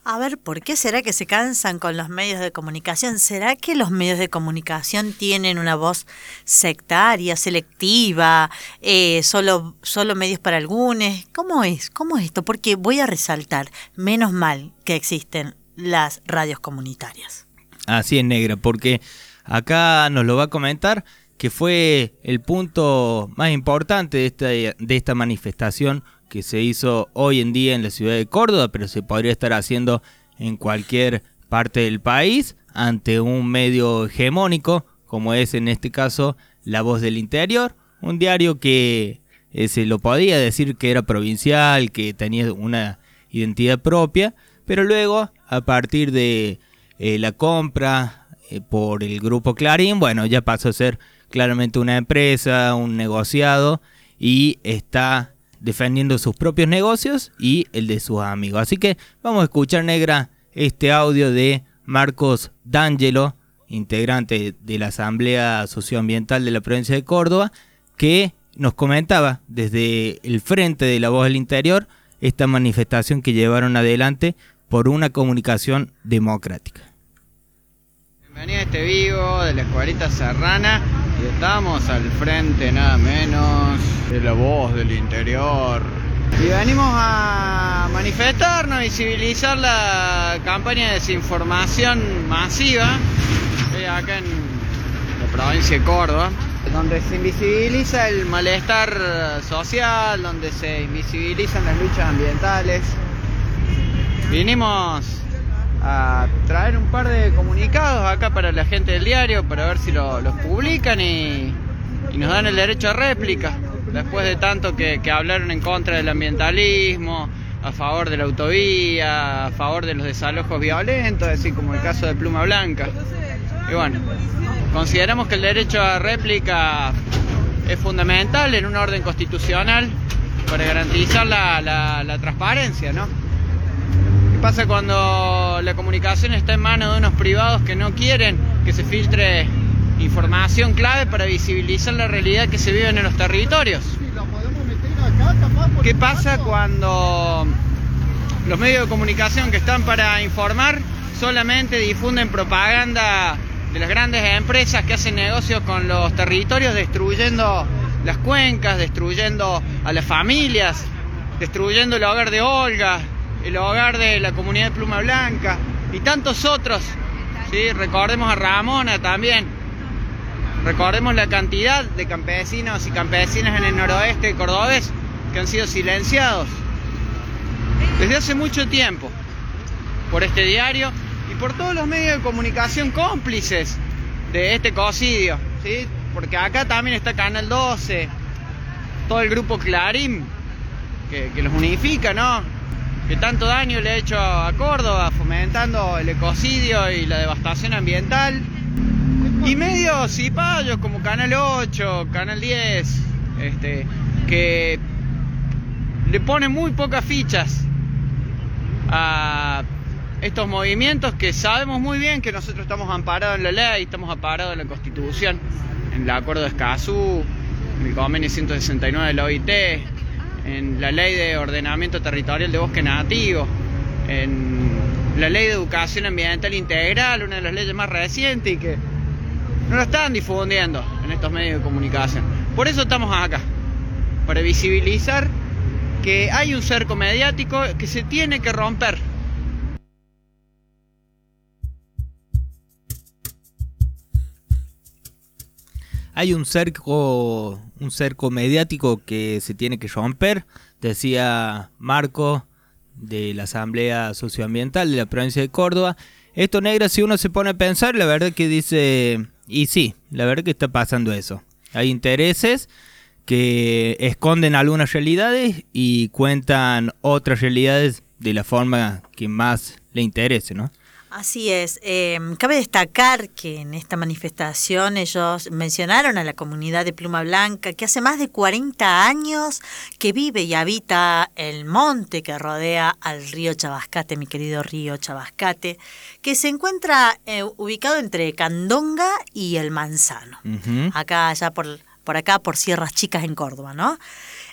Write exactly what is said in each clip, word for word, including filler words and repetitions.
A ver, ¿por qué será que se cansan con los medios de comunicación? ¿Será que los medios de comunicación tienen una voz sectaria, selectiva, eh, solo, solo medios para algunos? ¿Cómo es? ¿Cómo es esto? Porque voy a resaltar, menos mal que existen las radios comunitarias. Así es, negra, porque acá nos lo va a comentar que fue el punto más importante de esta, de esta manifestación que se hizo hoy en día en la ciudad de Córdoba, pero se podría estar haciendo en cualquier parte del país ante un medio hegemónico, como es en este caso La Voz del Interior, un diario que eh, se lo podía decir que era provincial, que tenía una identidad propia, pero luego a partir de eh, la compra eh, por el grupo Clarín, bueno, ya pasó a ser claramente una empresa, un negociado, y está defendiendo sus propios negocios y el de sus amigos. Así que vamos a escuchar, negra, este audio de Marcos D'Angelo, integrante de la Asamblea Socioambiental de la provincia de Córdoba, que nos comentaba desde el frente de La Voz del Interior esta manifestación que llevaron adelante por una comunicación democrática. Bienvenido a este vivo de la Escuelita Serrana y estamos al frente nada menos de La Voz del Interior. Y venimos a manifestarnos, visibilizar la campaña de desinformación masiva eh, acá en la provincia de Córdoba, donde se invisibiliza el malestar social, donde se invisibilizan las luchas ambientales. Vinimos a traer un par de comunicados acá para la gente del diario, para ver si lo, los publican y, y nos dan el derecho a réplica, después de tanto que, que hablaron en contra del ambientalismo, a favor de la autovía, a favor de los desalojos violentos, así como el caso de Pluma Blanca. Y bueno, consideramos que el derecho a réplica es fundamental en un orden constitucional para garantizar la, la, la transparencia, ¿no? ¿Qué pasa cuando la comunicación está en manos de unos privados que no quieren que se filtre información clave para visibilizar la realidad que se vive en los territorios? ¿Qué pasa cuando los medios de comunicación que están para informar solamente difunden propaganda de las grandes empresas que hacen negocios con los territorios, destruyendo las cuencas, destruyendo a las familias, destruyendo el hogar de Olga, el hogar de la comunidad de Pluma Blanca y tantos otros, ¿sí? Recordemos a Ramona también, recordemos la cantidad de campesinos y campesinas en el noroeste cordobés que han sido silenciados desde hace mucho tiempo por este diario y por todos los medios de comunicación cómplices de este ecocidio, ¿sí? Porque acá también está Canal doce, todo el grupo Clarín que, que los unifica, ¿no? Que tanto daño le ha hecho a Córdoba, fomentando el ecocidio y la devastación ambiental. Y medios cipayos como Canal ocho, Canal diez, este, que le ponen muy pocas fichas a estos movimientos que sabemos muy bien que nosotros estamos amparados en la ley, estamos amparados en la Constitución, en el Acuerdo de Escazú, en el Convenio ciento sesenta y nueve de la O I T, en la Ley de Ordenamiento Territorial de Bosque Nativo, en la Ley de Educación Ambiental Integral, una de las leyes más recientes y que no lo están difundiendo en estos medios de comunicación. Por eso estamos acá, para visibilizar que hay un cerco mediático que se tiene que romper. Hay un cerco, un cerco mediático que se tiene que romper, decía Marco de la Asamblea Socioambiental de la provincia de Córdoba. Esto, negra, si uno se pone a pensar, la verdad que dice, y sí, la verdad que está pasando eso. Hay intereses que esconden algunas realidades y cuentan otras realidades de la forma que más le interese, ¿no? Así es. Eh, cabe destacar que en esta manifestación ellos mencionaron a la comunidad de Pluma Blanca, que hace más de cuarenta años que vive y habita el monte que rodea al río Chabascate, mi querido río Chabascate, que se encuentra eh, ubicado entre Candonga y El Manzano, uh-huh. acá allá por, por acá por Sierras Chicas en Córdoba, ¿no?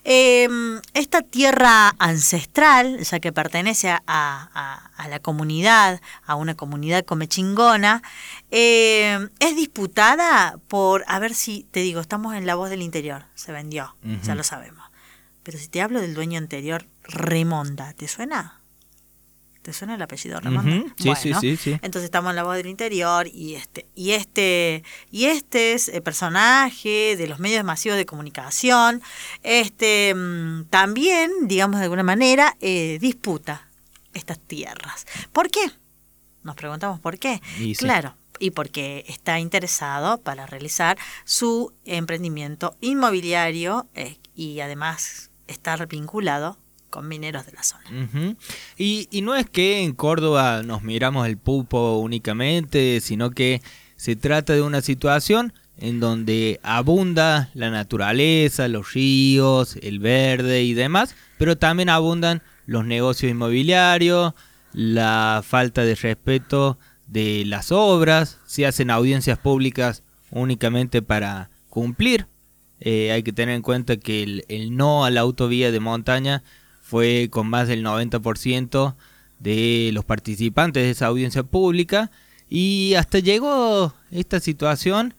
Eh, esta tierra ancestral, ya que pertenece a, a, a la comunidad, a una comunidad comechingona, eh, es disputada por, a ver si te digo, estamos en La Voz del Interior, se vendió, uh-huh. ya lo sabemos. Pero si te hablo del dueño anterior, Remonda, ¿te suena? ¿Te suena el apellido Remonda? Uh-huh. Sí, bueno, sí, sí, sí. Entonces estamos en La Voz del Interior y este y este y este es el personaje de los medios masivos de comunicación. Este también, digamos de alguna manera, eh, disputa estas tierras. ¿Por qué? Nos preguntamos por qué. Y claro, sí. Y porque está interesado para realizar su emprendimiento inmobiliario eh, y además estar vinculado con mineros de la zona. Uh-huh. Y, y no es que en Córdoba nos miramos el pulpo únicamente, sino que se trata de una situación en donde abunda la naturaleza, los ríos, el verde y demás, pero también abundan los negocios inmobiliarios, la falta de respeto de las obras, se hacen audiencias públicas únicamente para cumplir. Eh, hay que tener en cuenta que el, el no a la autovía de montaña fue con más del noventa por ciento de los participantes de esa audiencia pública y hasta llegó esta situación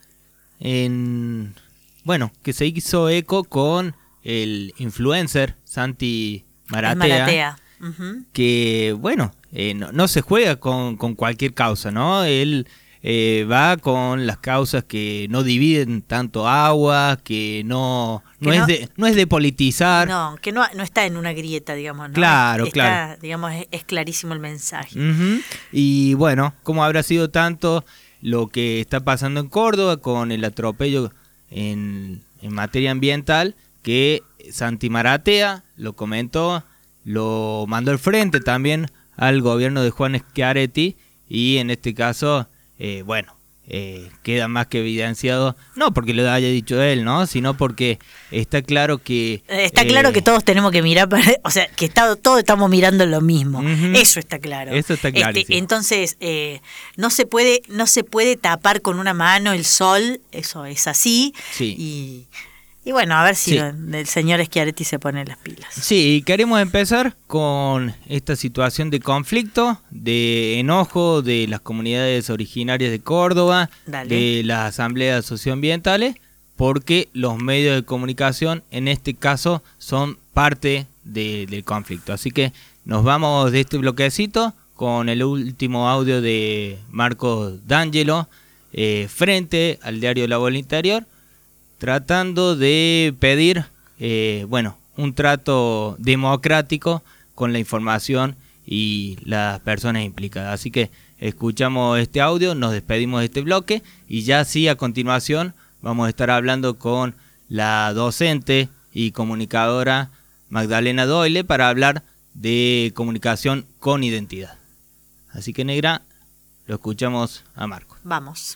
en, bueno, que se hizo eco con el influencer Santi Maratea, Maratea. Uh-huh. que bueno, eh, no, no se juega con, con cualquier causa, ¿no? Él eh, va con las causas que no dividen tanto agua, que no no, que no es de no es de politizar. No, que no, no está en una grieta, digamos, ¿no? Claro, está, claro. Digamos, es, es clarísimo el mensaje. Uh-huh. Y bueno, como habrá sido tanto lo que está pasando en Córdoba con el atropello en, en materia ambiental, que Santi Maratea lo comentó, lo mandó al frente también al gobierno de Juan Schiaretti y en este caso, eh, bueno, eh, queda más que evidenciado, no porque lo haya dicho él, ¿no? Sino porque está claro que... Está eh, claro que todos tenemos que mirar, para, o sea, que está, todos estamos mirando lo mismo. Uh-huh. Eso está claro. Eso está claro. Este, entonces, eh, no se puede no se puede tapar con una mano el sol, eso es así. Sí. Y... Y bueno, a ver si sí. lo, el señor Schiaretti se pone las pilas. Sí, y queremos empezar con esta situación de conflicto, de enojo de las comunidades originarias de Córdoba, Dale. de las asambleas socioambientales, porque los medios de comunicación, en este caso, son parte de, del conflicto. Así que nos vamos de este bloquecito con el último audio de Marcos D'Angelo, eh, frente al diario La Voz del Interior, tratando de pedir, eh, bueno, un trato democrático con la información y las personas implicadas. Así que escuchamos este audio, nos despedimos de este bloque y ya sí, a continuación vamos a estar hablando con la docente y comunicadora Magdalena Doyle para hablar de comunicación con identidad. Así que, negra, lo escuchamos a Marco. Vamos.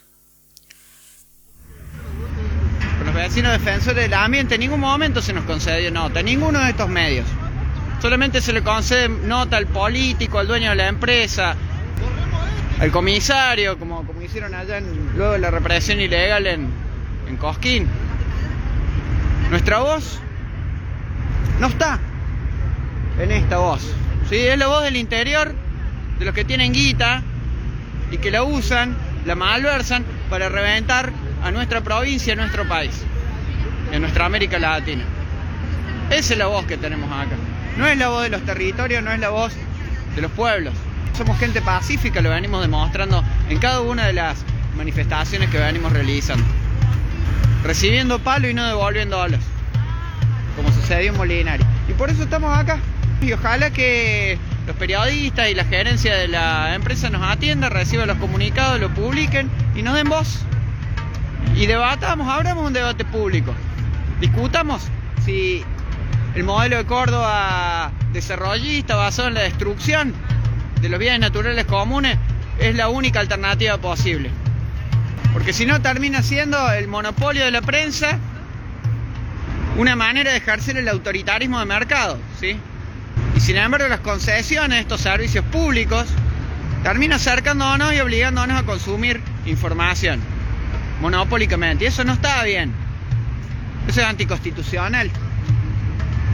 Los vecinos defensores del ambiente en ningún momento se nos concedió nota, ninguno de estos medios. Solamente se le concede nota al político, al dueño de la empresa, al comisario, como, como hicieron allá en, luego de la represión ilegal en, en Cosquín. Nuestra voz no está en esta voz, ¿sí? Es la voz del interior, de los que tienen guita y que la usan, la malversan para reventar a nuestra provincia, a nuestro país, en nuestra América Latina. Esa es la voz que tenemos acá. No es la voz de los territorios, no es la voz de los pueblos. Somos gente pacífica, lo venimos demostrando en cada una de las manifestaciones que venimos realizando. Recibiendo palo y no devolviendo olas, como sucedió en Molinari. Y por eso estamos acá. Y ojalá que los periodistas y la gerencia de la empresa nos atienda, reciban los comunicados, lo publiquen y nos den voz. Y debatamos, abramos un debate público. Discutamos si el modelo de Córdoba desarrollista basado en la destrucción de los bienes naturales comunes es la única alternativa posible. Porque si no termina siendo el monopolio de la prensa una manera de ejercer el autoritarismo de mercado, ¿sí? Y sin embargo las concesiones de estos servicios públicos terminan acercándonos y obligándonos a consumir información monopólicamente, y eso no está bien. Eso es anticonstitucional.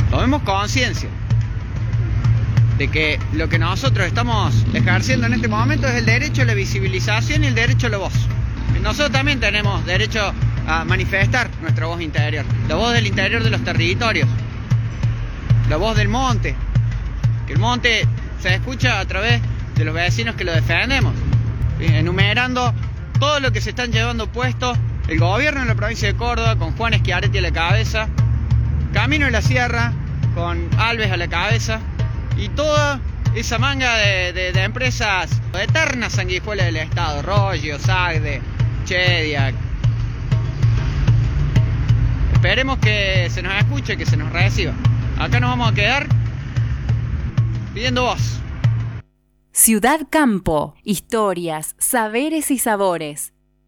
Tomemos conciencia de que lo que nosotros estamos ejerciendo en este momento es el derecho a la visibilización y el derecho a la voz. Y nosotros también tenemos derecho a manifestar nuestra voz interior, la voz del interior de los territorios, la voz del monte, que el monte se escucha a través de los vecinos que lo defendemos, enumerando todo lo que se están llevando puesto el gobierno de la provincia de Córdoba, con Juan Schiaretti a la cabeza, Camino de la Sierra, con Alves a la cabeza, y toda esa manga de, de, de empresas eternas sanguijuelas del Estado, Rollo, Sagde, Chediac. Esperemos que se nos escuche, que se nos reciba. Acá nos vamos a quedar pidiendo voz. Ciudad Campo, historias, saberes y sabores.